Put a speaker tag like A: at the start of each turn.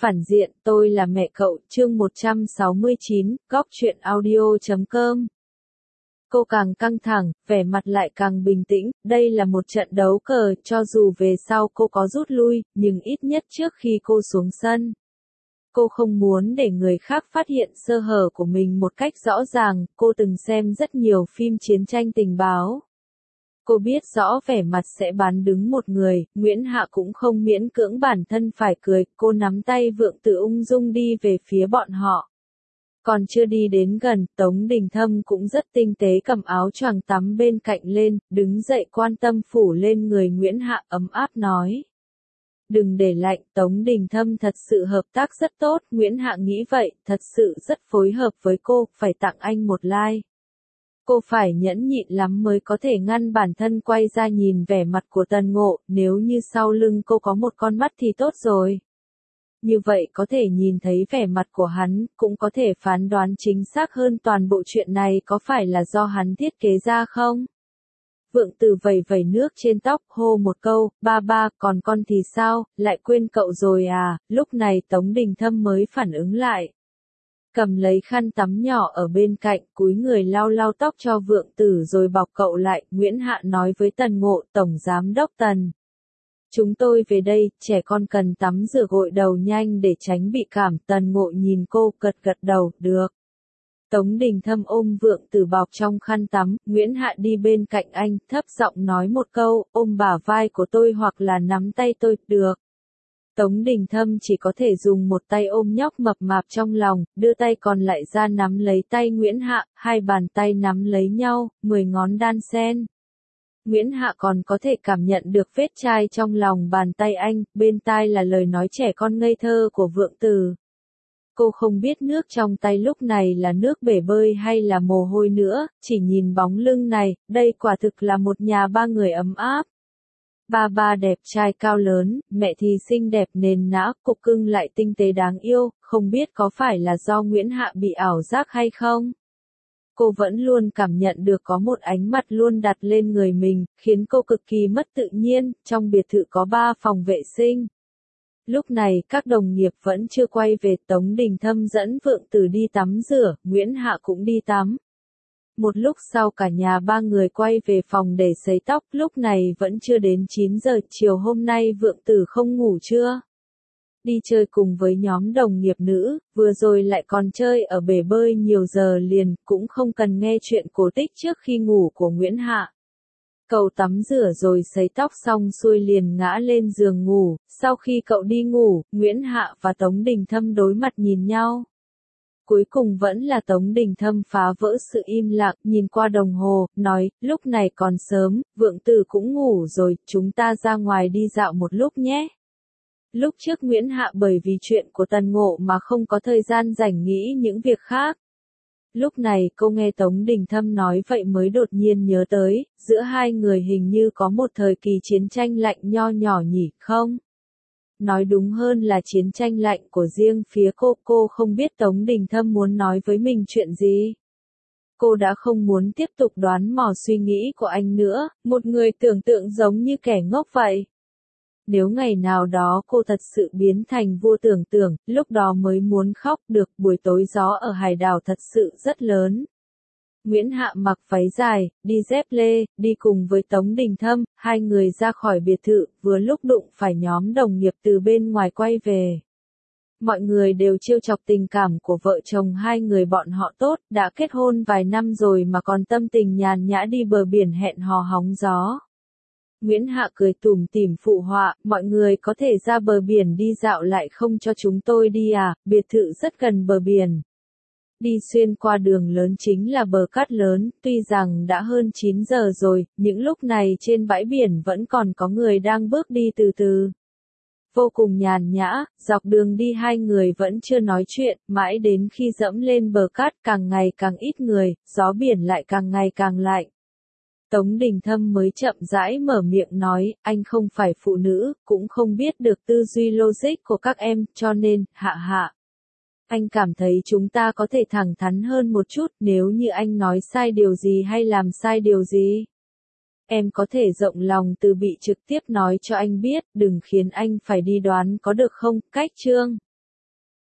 A: Phản diện, tôi là mẹ cậu, chương 169, góc truyện audio.com. Cô càng căng thẳng, vẻ mặt lại càng bình tĩnh, đây là một trận đấu cờ, cho dù về sau cô có rút lui, nhưng ít nhất trước khi cô xuống sân. Cô không muốn để người khác phát hiện sơ hở của mình một cách rõ ràng, cô từng xem rất nhiều phim chiến tranh tình báo. Cô biết rõ vẻ mặt sẽ bán đứng một người, Nguyễn Hạ cũng không miễn cưỡng bản thân phải cười, cô nắm tay Vượng Tử ung dung đi về phía bọn họ. Còn chưa đi đến gần, Tống Đình Thâm cũng rất tinh tế cầm áo choàng tắm bên cạnh lên, đứng dậy quan tâm phủ lên người Nguyễn Hạ ấm áp nói. Đừng để lạnh, Tống Đình Thâm thật sự hợp tác rất tốt, Nguyễn Hạ nghĩ vậy, thật sự rất phối hợp với cô, phải tặng anh một like. Cô phải nhẫn nhịn lắm mới có thể ngăn bản thân quay ra nhìn vẻ mặt của Tần Ngộ, nếu như sau lưng cô có một con mắt thì tốt rồi. Như vậy có thể nhìn thấy vẻ mặt của hắn, cũng có thể phán đoán chính xác hơn toàn bộ chuyện này có phải là do hắn thiết kế ra không? Vượng Tử vẩy vẩy nước trên tóc, hô một câu, ba, còn con thì sao, lại quên cậu rồi à, lúc này Tống Đình Thâm mới phản ứng lại. Cầm lấy khăn tắm nhỏ ở bên cạnh, cúi người lau lau tóc cho Vượng Tử rồi bọc cậu lại, Nguyễn Hạ nói với Tần Ngộ, Tổng Giám đốc Tần. Chúng tôi về đây, trẻ con cần tắm rửa gội đầu nhanh để tránh bị cảm, Tần Ngộ nhìn cô, gật đầu, được. Tống Đình Thâm ôm Vượng Tử bọc trong khăn tắm, Nguyễn Hạ đi bên cạnh anh, thấp giọng nói một câu, ôm bả vai của tôi hoặc là nắm tay tôi, được. Tống Đình Thâm chỉ có thể dùng một tay ôm nhóc mập mạp trong lòng, đưa tay còn lại ra nắm lấy tay Nguyễn Hạ, hai bàn tay nắm lấy nhau, 10 ngón đan xen. Nguyễn Hạ còn có thể cảm nhận được vết chai trong lòng bàn tay anh, bên tai là lời nói trẻ con ngây thơ của Vượng Tử. Cô không biết nước trong tay lúc này là nước bể bơi hay là mồ hôi nữa, chỉ nhìn bóng lưng này, đây quả thực là một nhà ba người ấm áp. Ba đẹp trai cao lớn, mẹ thì xinh đẹp nền nã, cục cưng lại tinh tế đáng yêu, không biết có phải là do Nguyễn Hạ bị ảo giác hay không? Cô vẫn luôn cảm nhận được có một ánh mặt luôn đặt lên người mình, khiến cô cực kỳ mất tự nhiên, trong biệt thự có 3 phòng vệ sinh. Lúc này các đồng nghiệp vẫn chưa quay về, Tống Đình Thâm dẫn Vượng Tử đi tắm rửa, Nguyễn Hạ cũng đi tắm. Một lúc sau cả nhà ba người quay về phòng để sấy tóc, lúc này vẫn chưa đến 9 giờ chiều hôm nay Vượng Tử không ngủ trưa. Đi chơi cùng với nhóm đồng nghiệp nữ, vừa rồi lại còn chơi ở bể bơi nhiều giờ liền, cũng không cần nghe chuyện cổ tích trước khi ngủ của Nguyễn Hạ. Cậu tắm rửa rồi sấy tóc xong xuôi liền ngã lên giường ngủ, sau khi cậu đi ngủ, Nguyễn Hạ và Tống Đình Thâm đối mặt nhìn nhau. Cuối cùng vẫn là Tống Đình Thâm phá vỡ sự im lặng, nhìn qua đồng hồ, nói, lúc này còn sớm, Vượng Tử cũng ngủ rồi, chúng ta ra ngoài đi dạo một lúc nhé. Lúc trước Nguyễn Hạ bởi vì chuyện của Tần Ngộ mà không có thời gian rảnh nghĩ những việc khác. Lúc này cô nghe Tống Đình Thâm nói vậy mới đột nhiên nhớ tới, giữa hai người hình như có một thời kỳ chiến tranh lạnh nho nhỏ nhỉ, không? Nói đúng hơn là chiến tranh lạnh của riêng phía cô không biết Tống Đình Thâm muốn nói với mình chuyện gì. Cô đã không muốn tiếp tục đoán mò suy nghĩ của anh nữa, một người tưởng tượng giống như kẻ ngốc vậy. Nếu ngày nào đó cô thật sự biến thành vua tưởng tượng, lúc đó mới muốn khóc được, buổi tối gió ở hải đảo thật sự rất lớn. Nguyễn Hạ mặc váy dài, đi dép lê, đi cùng với Tống Đình Thâm, hai người ra khỏi biệt thự, vừa lúc đụng phải nhóm đồng nghiệp từ bên ngoài quay về. Mọi người đều trêu chọc tình cảm của vợ chồng hai người bọn họ tốt, đã kết hôn vài năm rồi mà còn tâm tình nhàn nhã đi bờ biển hẹn hò hóng gió. Nguyễn Hạ cười tủm tỉm phụ họa, mọi người có thể ra bờ biển đi dạo lại không cho chúng tôi đi à, biệt thự rất gần bờ biển. Đi xuyên qua đường lớn chính là bờ cát lớn, tuy rằng đã hơn 9 giờ rồi, những lúc này trên bãi biển vẫn còn có người đang bước đi từ từ. Vô cùng nhàn nhã, dọc đường đi hai người vẫn chưa nói chuyện, mãi đến khi dẫm lên bờ cát càng ngày càng ít người, gió biển lại càng ngày càng lạnh. Tống Đình Thâm mới chậm rãi mở miệng nói, anh không phải phụ nữ, cũng không biết được tư duy logic của các em, cho nên, hạ. Anh cảm thấy chúng ta có thể thẳng thắn hơn một chút, nếu như anh nói sai điều gì hay làm sai điều gì. Em có thể rộng lòng từ bị trực tiếp nói cho anh biết, đừng khiến anh phải đi đoán có được không, cách chương.